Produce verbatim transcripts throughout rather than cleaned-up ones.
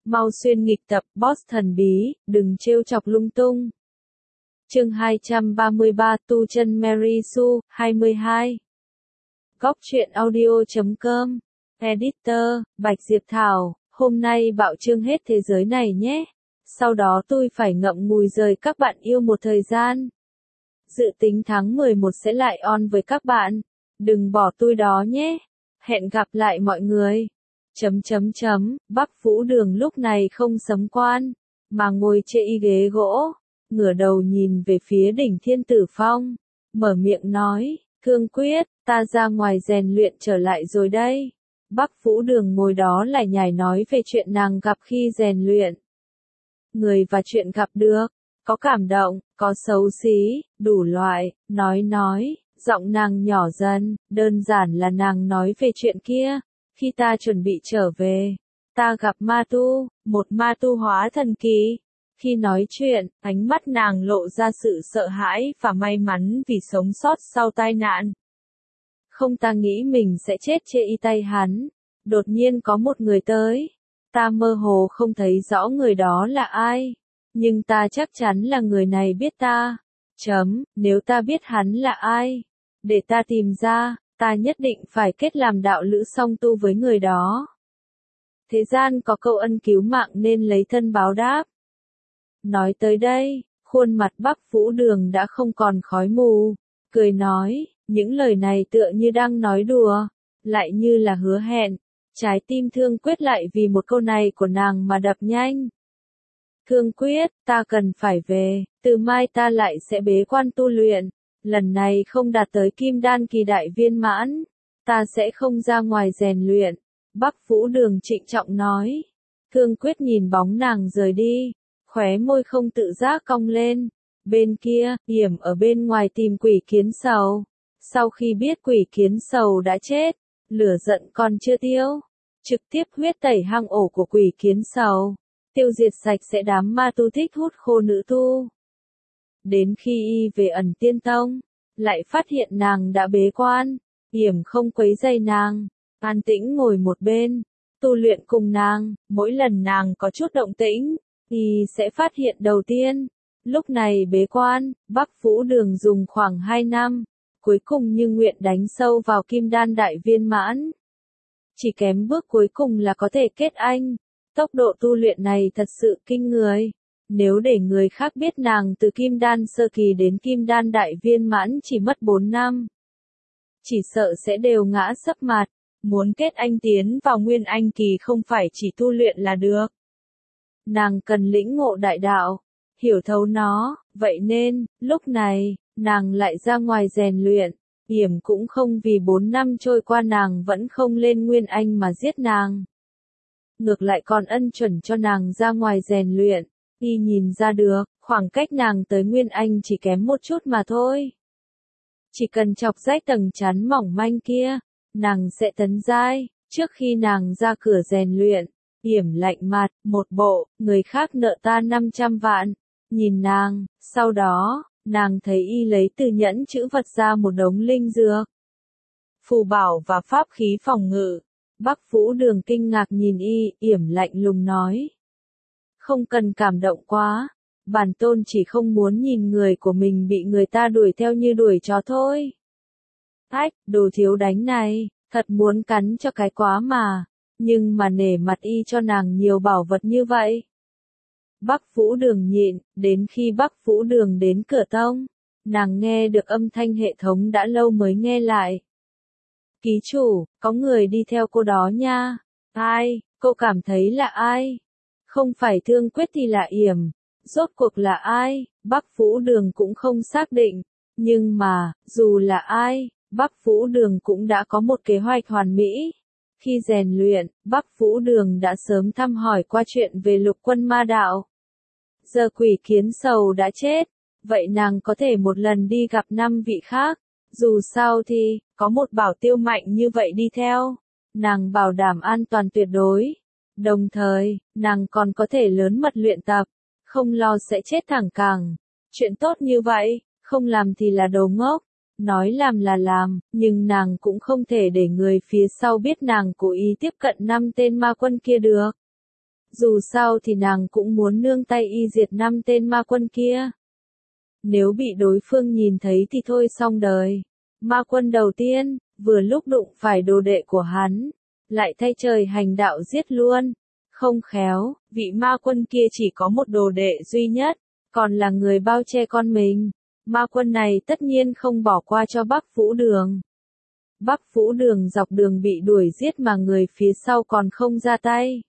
Mau xuyên nghịch tập, boss thần bí, đừng trêu chọc lung tung. Chương hai trăm ba mươi ba, tu chân Mary Sue, hai mươi hai. Góc truyện audio chấm com. Editor, Bạch Diệp Thảo, hôm nay bạo chương hết thế giới này nhé. Sau đó tôi phải ngậm ngùi rời các bạn yêu một thời gian. Dự tính tháng mười một sẽ lại on với các bạn. Đừng bỏ tôi đó nhé. Hẹn gặp lại mọi người. Chấm chấm chấm, Bắc Vũ Đường lúc này không sấm quan, mà ngồi trên y ghế gỗ, ngửa đầu nhìn về phía đỉnh Thiên Tử Phong, mở miệng nói, Cương Quyết, ta ra ngoài rèn luyện trở lại rồi đây. Bắc Vũ Đường ngồi đó lại nhải nói về chuyện nàng gặp khi rèn luyện. Người và chuyện gặp được, có cảm động, có xấu xí, đủ loại, nói nói, giọng nàng nhỏ dần, đơn giản là nàng nói về chuyện kia. Khi ta chuẩn bị trở về, ta gặp ma tu, một ma tu hóa thần kỳ. Khi nói chuyện, ánh mắt nàng lộ ra sự sợ hãi và may mắn vì sống sót sau tai nạn. Không, ta nghĩ mình sẽ chết trên y tay hắn. Đột nhiên có một người tới. Ta mơ hồ không thấy rõ người đó là ai. Nhưng ta chắc chắn là người này biết ta. Chấm, nếu ta biết hắn là ai, để ta tìm ra. Ta nhất định phải kết làm đạo lữ song tu với người đó. Thế gian có câu ân cứu mạng nên lấy thân báo đáp. Nói tới đây, khuôn mặt Bắc Vũ Đường đã không còn khói mù, cười nói, những lời này tựa như đang nói đùa, lại như là hứa hẹn. Trái tim Thương Quyết lại vì một câu này của nàng mà đập nhanh. Thương Quyết, ta cần phải về, từ mai ta lại sẽ bế quan tu luyện. Lần này không đạt tới kim đan kỳ đại viên mãn, ta sẽ không ra ngoài rèn luyện. Bắc Vũ Đường trịnh trọng nói. Thương Quyết nhìn bóng nàng rời đi, khóe môi không tự giác cong lên. Bên kia, Yểm ở bên ngoài tìm Quỷ Kiến Sầu. Sau khi biết Quỷ Kiến Sầu đã chết, lửa giận còn chưa tiêu, trực tiếp huyết tẩy hang ổ của Quỷ Kiến Sầu, tiêu diệt sạch sẽ đám ma tu thích hút khô nữ tu. Đến khi y về Ẩn Tiên Tông, lại phát hiện nàng đã bế quan. Yểm không quấy rầy nàng, an tĩnh ngồi một bên, tu luyện cùng nàng. Mỗi lần nàng có chút động tĩnh, y sẽ phát hiện đầu tiên. Lúc này bế quan, Bắc Vũ Đường dùng khoảng hai năm, cuối cùng như nguyện đánh sâu vào kim đan đại viên mãn. Chỉ kém bước cuối cùng là có thể kết anh. Tốc độ tu luyện này thật sự kinh người. Nếu để người khác biết nàng từ kim đan sơ kỳ đến kim đan đại viên mãn chỉ mất bốn năm, chỉ sợ sẽ đều ngã sấp mặt. Muốn kết anh tiến vào nguyên anh kỳ không phải chỉ tu luyện là được. Nàng cần lĩnh ngộ đại đạo, hiểu thấu nó, vậy nên, lúc này, nàng lại ra ngoài rèn luyện. Yểm cũng không vì bốn năm trôi qua nàng vẫn không lên nguyên anh mà giết nàng. Ngược lại còn ân chuẩn cho nàng ra ngoài rèn luyện. Y nhìn ra được, khoảng cách nàng tới Nguyên Anh chỉ kém một chút mà thôi. Chỉ cần chọc rách tầng chắn mỏng manh kia, nàng sẽ tấn giai. Trước khi nàng ra cửa rèn luyện, Yểm lạnh mặt, một bộ, người khác nợ ta năm trăm vạn. Nhìn nàng, sau đó, nàng thấy y lấy từ nhẫn chữ vật ra một đống linh dược, phù bảo và pháp khí phòng ngự. Bắc Vũ Đường kinh ngạc nhìn y, Yểm lạnh lùng nói. Không cần cảm động quá, bản tôn chỉ không muốn nhìn người của mình bị người ta đuổi theo như đuổi chó thôi. Ách, đồ thiếu đánh này, thật muốn cắn cho cái quá mà, nhưng mà nể mặt y cho nàng nhiều bảo vật như vậy. Bắc Vũ Đường nhịn, đến khi Bắc Vũ Đường đến cửa tông, nàng nghe được âm thanh hệ thống đã lâu mới nghe lại. Ký chủ, có người đi theo cô đó nha. Ai, cô cảm thấy là ai? Không phải Thương Quyết thì là Yểm. Rốt cuộc là ai? Bắc Vũ Đường cũng không xác định. Nhưng mà, dù là ai, Bắc Vũ Đường cũng đã có một kế hoạch hoàn mỹ. Khi rèn luyện, Bắc Vũ Đường đã sớm thăm hỏi qua chuyện về Lục Quân Ma Đạo. Giờ Quỷ Kiến Sầu đã chết, vậy nàng có thể một lần đi gặp năm vị khác. Dù sao thì, có một bảo tiêu mạnh như vậy đi theo, nàng bảo đảm an toàn tuyệt đối. Đồng thời, nàng còn có thể lớn mật luyện tập, không lo sẽ chết thẳng cẳng. Chuyện tốt như vậy, không làm thì là đồ ngốc. Nói làm là làm, nhưng nàng cũng không thể để người phía sau biết nàng cố ý tiếp cận năm tên ma quân kia được. Dù sao thì nàng cũng muốn nương tay y diệt năm tên ma quân kia. Nếu bị đối phương nhìn thấy thì thôi xong đời. Ma quân đầu tiên, vừa lúc đụng phải đồ đệ của hắn, lại thay trời hành đạo giết luôn. Không khéo, vị ma quân kia chỉ có một đồ đệ duy nhất, còn là người bao che con mình. Ma quân này tất nhiên không bỏ qua cho Bắc Vũ Đường. Bắc Vũ Đường dọc đường bị đuổi giết mà người phía sau còn không ra tay.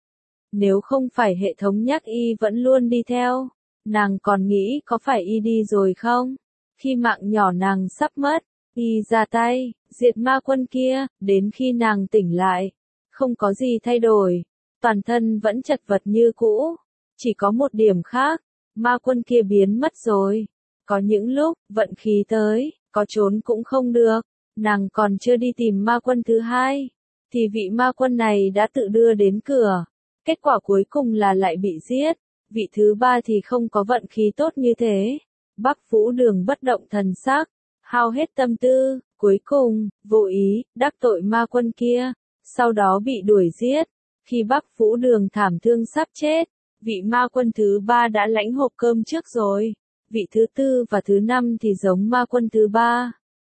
Nếu không phải hệ thống nhắc y vẫn luôn đi theo, nàng còn nghĩ có phải y đi rồi không? Khi mạng nhỏ nàng sắp mất, y ra tay, diệt ma quân kia, đến khi nàng tỉnh lại, không có gì thay đổi, toàn thân vẫn chật vật như cũ, chỉ có một điểm khác, ma quân kia biến mất rồi. Có những lúc, vận khí tới, có trốn cũng không được, nàng còn chưa đi tìm ma quân thứ hai, thì vị ma quân này đã tự đưa đến cửa. Kết quả cuối cùng là lại bị giết, vị thứ ba thì không có vận khí tốt như thế. Bắc Vũ Đường bất động thần sắc, hao hết tâm tư, cuối cùng, vô ý, đắc tội ma quân kia, sau đó bị đuổi giết. Khi Bắc Vũ Đường thảm thương sắp chết, vị ma quân thứ ba đã lãnh hộp cơm trước rồi, vị thứ tư và thứ năm thì giống ma quân thứ ba.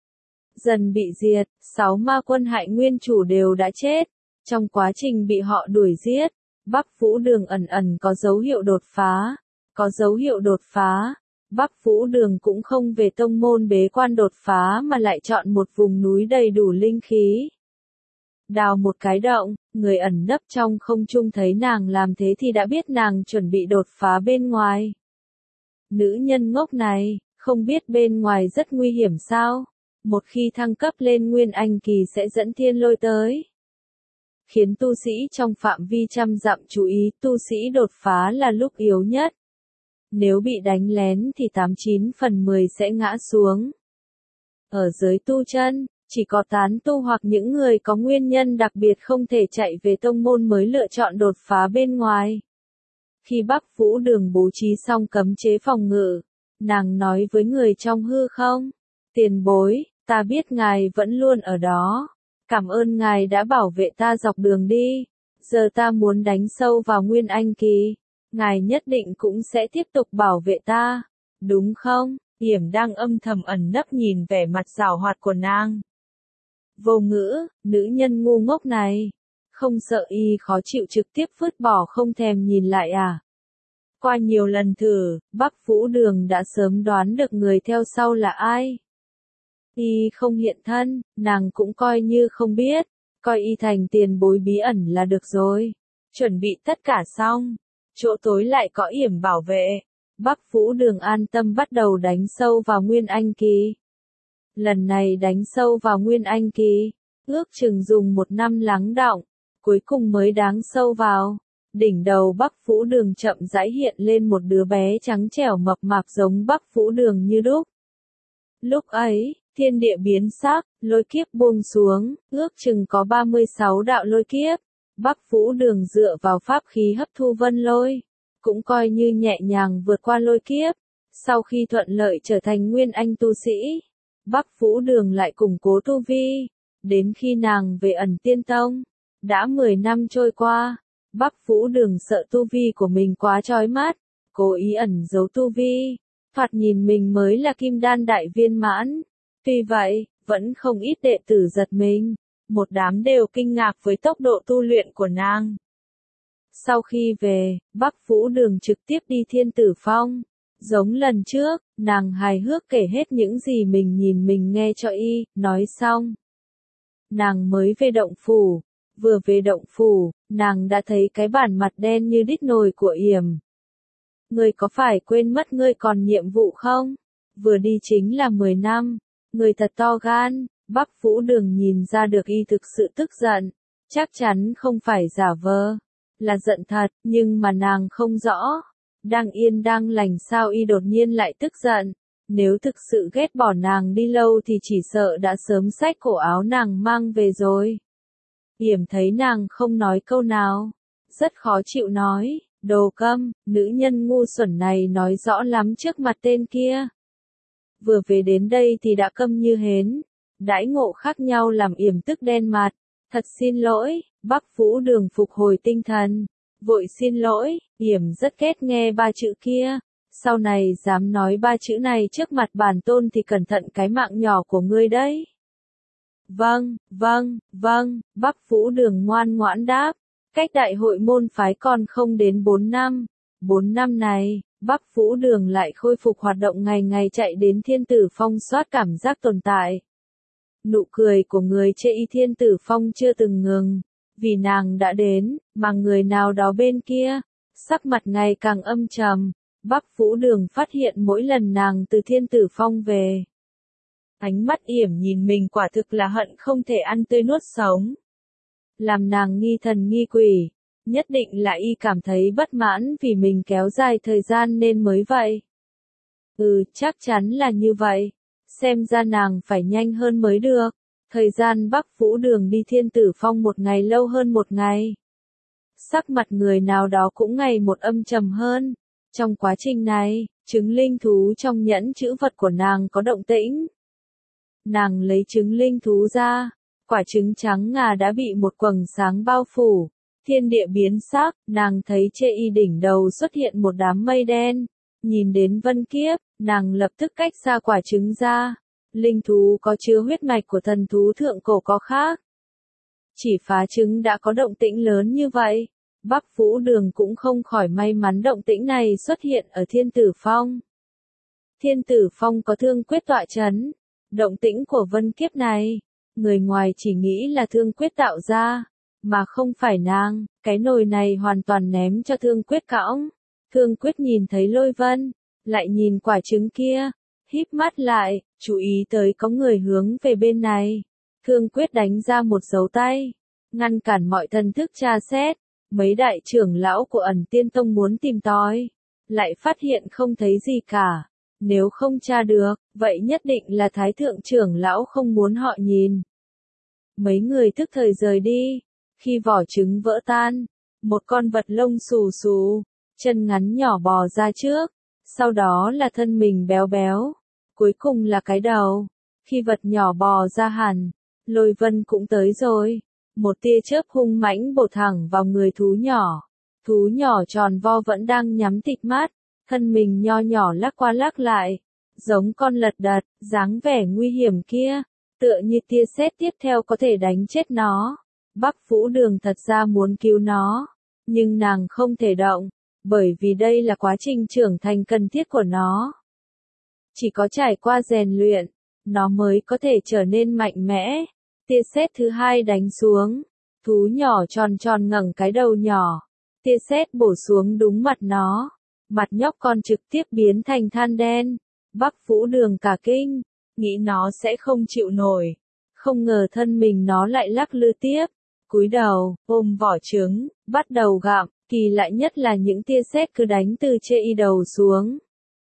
Dần bị diệt, sáu ma quân hại nguyên chủ đều đã chết, trong quá trình bị họ đuổi giết. Bắc Vũ Đường ẩn ẩn có dấu hiệu đột phá, có dấu hiệu đột phá, Bắc Vũ Đường cũng không về tông môn bế quan đột phá mà lại chọn một vùng núi đầy đủ linh khí. Đào một cái động, người ẩn nấp trong không trung thấy nàng làm thế thì đã biết nàng chuẩn bị đột phá bên ngoài. Nữ nhân ngốc này, không biết bên ngoài rất nguy hiểm sao, một khi thăng cấp lên Nguyên Anh kỳ sẽ dẫn thiên lôi tới. Khiến tu sĩ trong phạm vi trăm dặm chú ý tu sĩ đột phá là lúc yếu nhất. Nếu bị đánh lén thì tám chín phần mười sẽ ngã xuống. Ở giới tu chân, chỉ có tán tu hoặc những người có nguyên nhân đặc biệt không thể chạy về tông môn mới lựa chọn đột phá bên ngoài. Khi Bắc Vũ Đường bố trí xong cấm chế phòng ngự, nàng nói với người trong hư không, tiền bối, ta biết ngài vẫn luôn ở đó. Cảm ơn ngài đã bảo vệ ta dọc đường đi, giờ ta muốn đánh sâu vào Nguyên Anh kỳ, ngài nhất định cũng sẽ tiếp tục bảo vệ ta, đúng không? Yểm đang âm thầm ẩn nấp nhìn vẻ mặt giảo hoạt của nàng. Vô ngữ, nữ nhân ngu ngốc này, không sợ y khó chịu trực tiếp vứt bỏ không thèm nhìn lại à? Qua nhiều lần thử, Bắc Vũ Đường đã sớm đoán được người theo sau là ai. Y không hiện thân, nàng cũng coi như không biết, coi y thành tiền bối bí ẩn là được rồi. Chuẩn bị tất cả xong, chỗ tối lại có yểm bảo vệ. Bắc Vũ Đường an tâm bắt đầu đánh sâu vào Nguyên Anh kỳ. Lần này đánh sâu vào Nguyên Anh kỳ, ước chừng dùng một năm lắng đọng, cuối cùng mới đáng sâu vào. Đỉnh đầu Bắc Vũ Đường chậm rãi hiện lên một đứa bé trắng trẻo mập mạp giống Bắc Vũ Đường như đúc. Lúc ấy, thiên địa biến sắc, lôi kiếp buông xuống, ước chừng có ba mươi sáu đạo lôi kiếp. Bắc Vũ Đường dựa vào pháp khí hấp thu vân lôi, cũng coi như nhẹ nhàng vượt qua lôi kiếp. Sau khi thuận lợi trở thành Nguyên Anh tu sĩ, Bắc Vũ Đường lại củng cố tu vi, đến khi nàng về Ẩn Tiên Tông. Đã mười năm trôi qua, Bắc Vũ Đường sợ tu vi của mình quá chói mắt, cố ý ẩn giấu tu vi, thoạt nhìn mình mới là kim đan đại viên mãn. Tuy vậy, vẫn không ít đệ tử giật mình, một đám đều kinh ngạc với tốc độ tu luyện của nàng. Sau khi về, Bắc Vũ Đường trực tiếp đi Thiên Tử Phong. Giống lần trước, nàng hài hước kể hết những gì mình nhìn mình nghe cho y, nói xong. Nàng mới về động phủ, vừa về động phủ, nàng đã thấy cái bản mặt đen như đít nồi của Yểm. Ngươi có phải quên mất ngươi còn nhiệm vụ không? Vừa đi chính là mười năm, ngươi thật to gan. Bắc Vũ Đường nhìn ra được y thực sự tức giận, chắc chắn không phải giả vờ, là giận thật, nhưng mà nàng không rõ. Đang yên đang lành sao y đột nhiên lại tức giận, nếu thực sự ghét bỏ nàng đi lâu thì chỉ sợ đã sớm xách cổ áo nàng mang về rồi. Yểm thấy nàng không nói câu nào, rất khó chịu nói, đồ câm, nữ nhân ngu xuẩn này nói rõ lắm trước mặt tên kia. Vừa về đến đây thì đã câm như hến, đãi ngộ khác nhau làm Yểm tức đen mặt, thật xin lỗi. Bắc Vũ Đường phục hồi tinh thần, vội xin lỗi, Yểm rất ghét nghe ba chữ kia. Sau này dám nói ba chữ này trước mặt bản tôn thì cẩn thận cái mạng nhỏ của ngươi đấy. Vâng, vâng, vâng, Bắc Vũ Đường ngoan ngoãn đáp. Cách đại hội môn phái còn không đến bốn năm. Bốn năm này, Bắc Vũ Đường lại khôi phục hoạt động ngày ngày chạy đến Thiên Tử Phong soát cảm giác tồn tại. Nụ cười của người chê y Thiên Tử Phong chưa từng ngừng, vì nàng đã đến, mà người nào đó bên kia, sắc mặt ngày càng âm trầm. Bắc Vũ Đường phát hiện mỗi lần nàng từ Thiên Tử Phong về, ánh mắt Yểm nhìn mình quả thực là hận không thể ăn tươi nuốt sống. Làm nàng nghi thần nghi quỷ, nhất định là y cảm thấy bất mãn vì mình kéo dài thời gian nên mới vậy. Ừ, chắc chắn là như vậy. Xem ra nàng phải nhanh hơn mới được. Thời gian Bắc Vũ Đường đi Thiên Tử Phong một ngày lâu hơn một ngày. Sắc mặt người nào đó cũng ngày một âm trầm hơn. Trong quá trình này, trứng linh thú trong nhẫn chữ vật của nàng có động tĩnh. Nàng lấy trứng linh thú ra, quả trứng trắng ngà đã bị một quầng sáng bao phủ. Thiên địa biến sắc, nàng thấy chê y đỉnh đầu xuất hiện một đám mây đen. Nhìn đến Vân Kiếp, nàng lập tức cách xa quả trứng ra. Linh thú có chứa huyết mạch của thần thú thượng cổ có khác. Chỉ phá trứng đã có động tĩnh lớn như vậy. Bắc Vũ Đường cũng không khỏi may mắn động tĩnh này xuất hiện ở Thiên Tử Phong. Thiên Tử Phong có thương quyết tọa chấn. Động tĩnh của Vân Kiếp này, người ngoài chỉ nghĩ là thương quyết tạo ra, mà không phải nàng. Cái nồi này hoàn toàn ném cho thương quyết cõng. Thương quyết nhìn thấy Lôi Vân, lại nhìn quả trứng kia, híp mắt lại, chú ý tới có người hướng về bên này. Thương quyết đánh ra một dấu tay, ngăn cản mọi thần thức tra xét. Mấy đại trưởng lão của Ẩn Tiên Tông muốn tìm tòi, lại phát hiện không thấy gì cả. Nếu không tra được, vậy nhất định là Thái Thượng trưởng lão không muốn họ nhìn. Mấy người tức thời rời đi. Khi vỏ trứng vỡ tan, một con vật lông xù xù, chân ngắn nhỏ bò ra trước, sau đó là thân mình béo béo, cuối cùng là cái đầu. Khi vật nhỏ bò ra hẳn, Lôi Vân cũng tới rồi. Một tia chớp hung mãnh bổ thẳng vào người thú nhỏ. Thú nhỏ tròn vo vẫn đang nhắm tịt mắt, thân mình nho nhỏ lắc qua lắc lại, giống con lật đật, dáng vẻ nguy hiểm kia, tựa như tia sét tiếp theo có thể đánh chết nó. Bắc Vũ Đường thật ra muốn cứu nó, nhưng nàng không thể động, bởi vì đây là quá trình trưởng thành cần thiết của nó. Chỉ có trải qua rèn luyện, nó mới có thể trở nên mạnh mẽ. Tia sét thứ hai đánh xuống, thú nhỏ tròn tròn ngẩng cái đầu nhỏ, tia sét bổ xuống đúng mặt nó, mặt nhóc con trực tiếp biến thành than đen. Bắc Vũ Đường cả kinh, nghĩ nó sẽ không chịu nổi, không ngờ thân mình nó lại lắc lư tiếp, cúi đầu, ôm vỏ trứng, bắt đầu gặm. Kỳ lạ nhất là những tia sét cứ đánh từ chê y đầu xuống,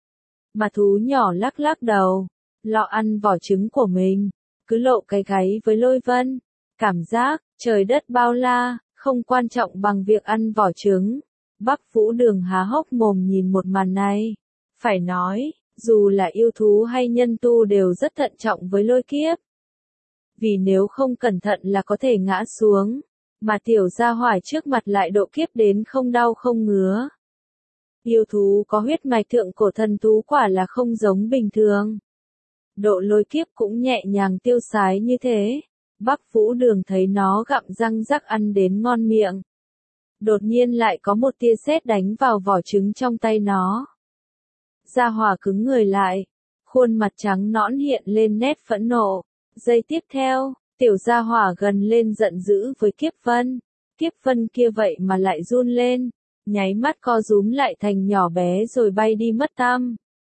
mà thú nhỏ lắc lắc đầu, lọ ăn vỏ trứng của mình, cứ lộ cái gáy với Lôi Vân. Cảm giác, trời đất bao la, không quan trọng bằng việc ăn vỏ trứng. Bắc Vũ Đường há hốc mồm nhìn một màn này. Phải nói, dù là yêu thú hay nhân tu đều rất thận trọng với Lôi Kiếp. Vì nếu không cẩn thận là có thể ngã xuống, mà tiểu gia hỏa trước mặt lại độ kiếp đến không đau không ngứa. Yêu thú có huyết mạch thượng cổ thần thú quả là không giống bình thường. Độ Lôi Kiếp cũng nhẹ nhàng tiêu sái như thế. Bắc Vũ Đường thấy nó gặm răng rắc ăn đến ngon miệng. Đột nhiên lại có một tia sét đánh vào vỏ trứng trong tay nó. Gia hỏa cứng người lại, khuôn mặt trắng nõn hiện lên nét phẫn nộ. Giây tiếp theo, tiểu gia hỏa gần lên giận dữ với Kiếp Vân. Kiếp Vân kia vậy mà lại run lên, nháy mắt co rúm lại thành nhỏ bé rồi bay đi mất tăm.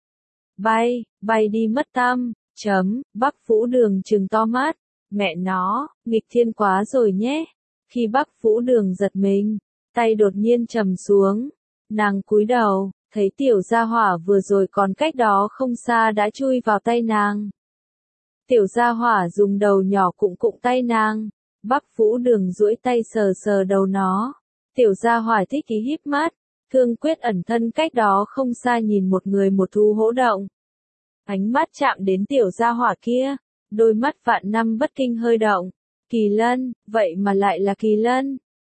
Bay, bay đi mất tăm, chấm, Bắc Vũ Đường trừng to mắt, mẹ nó, nghịch thiên quá rồi nhé. Khi Bắc Vũ Đường giật mình, tay đột nhiên trầm xuống, nàng cúi đầu, thấy tiểu gia hỏa vừa rồi còn cách đó không xa đã chui vào tay nàng. Tiểu gia hỏa dùng đầu nhỏ cụng cụng tay nàng, Bắc Vũ Đường duỗi tay sờ sờ đầu nó. Tiểu gia hỏa thích ý híp mắt, Thương Quyết ẩn thân cách đó không xa nhìn một người một thú hỗ động. Ánh mắt chạm đến tiểu gia hỏa kia, đôi mắt vạn năm bất kinh hơi động. Kỳ Lân, vậy mà lại là Kỳ Lân.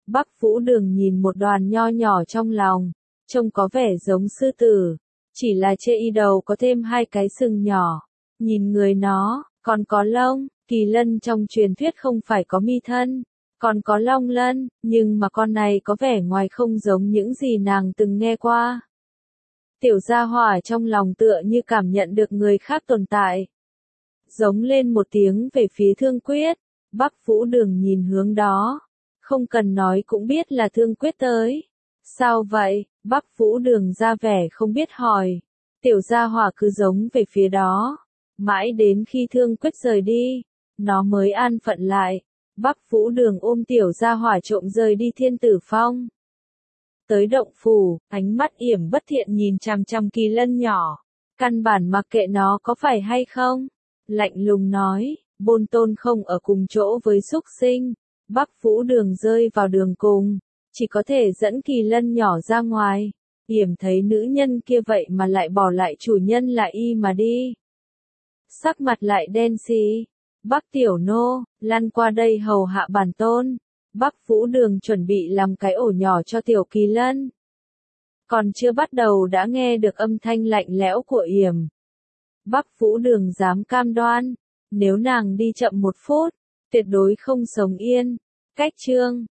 Bắc Vũ Đường nhìn một đoàn nho nhỏ trong lòng, trông có vẻ giống sư tử, chỉ là chê y đầu có thêm hai cái sừng nhỏ. Nhìn người nó, còn có lông, kỳ lân trong truyền thuyết không phải có mi thân, còn có long lân, nhưng mà con này có vẻ ngoài không giống những gì nàng từng nghe qua. Tiểu gia hỏa trong lòng tựa như cảm nhận được người khác tồn tại. Giống lên một tiếng về phía Thương Quyết, Bắc Vũ Đường nhìn hướng đó. Không cần nói cũng biết là Thương Quyết tới. Sao vậy? Bắc Vũ Đường ra vẻ không biết hỏi. Tiểu gia hỏa cứ giống về phía đó. Mãi đến khi Thương Quyết rời đi, nó mới an phận lại. Bắc Vũ Đường ôm tiểu gia hỏa trộm rời đi Thiên Tử Phong. Tới động phủ, ánh mắt yểm bất thiện nhìn chằm chằm kỳ lân nhỏ. Căn bản mặc kệ nó có phải hay không. Lạnh lùng nói, Bôn Tôn không ở cùng chỗ với súc sinh. Bắc Vũ Đường rơi vào đường cùng, chỉ có thể dẫn kỳ lân nhỏ ra ngoài. Yểm thấy nữ nhân kia vậy mà lại bỏ lại chủ nhân là y mà đi. Sắc mặt lại đen xì. Bắc Tiểu Nô, lăn qua đây hầu hạ bản tôn. Bắc Vũ Đường chuẩn bị làm cái ổ nhỏ cho tiểu kỳ lân. Còn chưa bắt đầu đã nghe được âm thanh lạnh lẽo của Yểm. Bắc Vũ Đường dám cam đoan, nếu nàng đi chậm một phút, tuyệt đối không sống yên. Cách chương